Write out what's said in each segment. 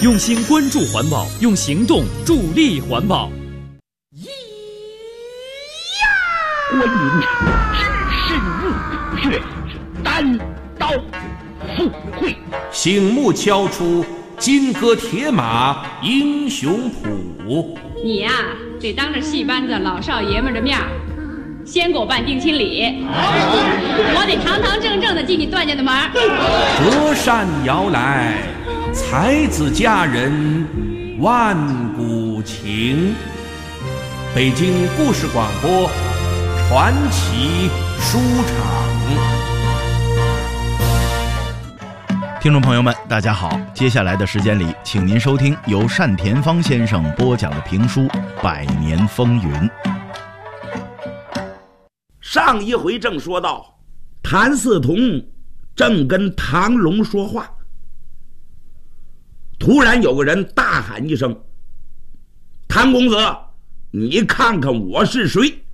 用心关注环保，用行动助力环保。 观音只身入血，单刀赴会， 醒目敲出金戈铁马英雄谱。 你呀，得当着戏班子老少爷们的面先给我办定亲礼，我得堂堂正正的进你段家的门。 折扇摇来，才子佳人万古情。北京故事广播传奇书场。 听众朋友们大家好，接下来的时间里请您收听由单田芳先生播讲的评书《百年风云》。 上一回正说到，谭嗣同正跟唐龙说话，突然有个人大喊一声：“谭公子，你看看我是谁？”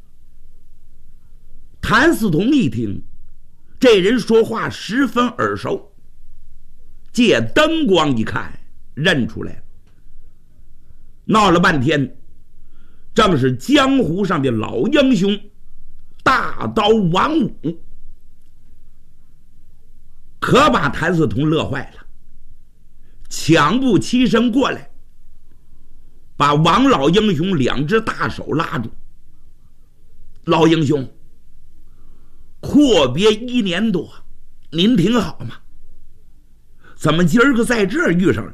谭嗣同一听，这人说话十分耳熟，借灯光一看，认出来了。闹了半天，正是江湖上的老英雄大刀王五，可把谭嗣同乐坏了，抢步起身过来，把王老英雄两只大手拉住。老英雄，阔别1年多，您挺好吗？怎么今儿个在这儿遇上了？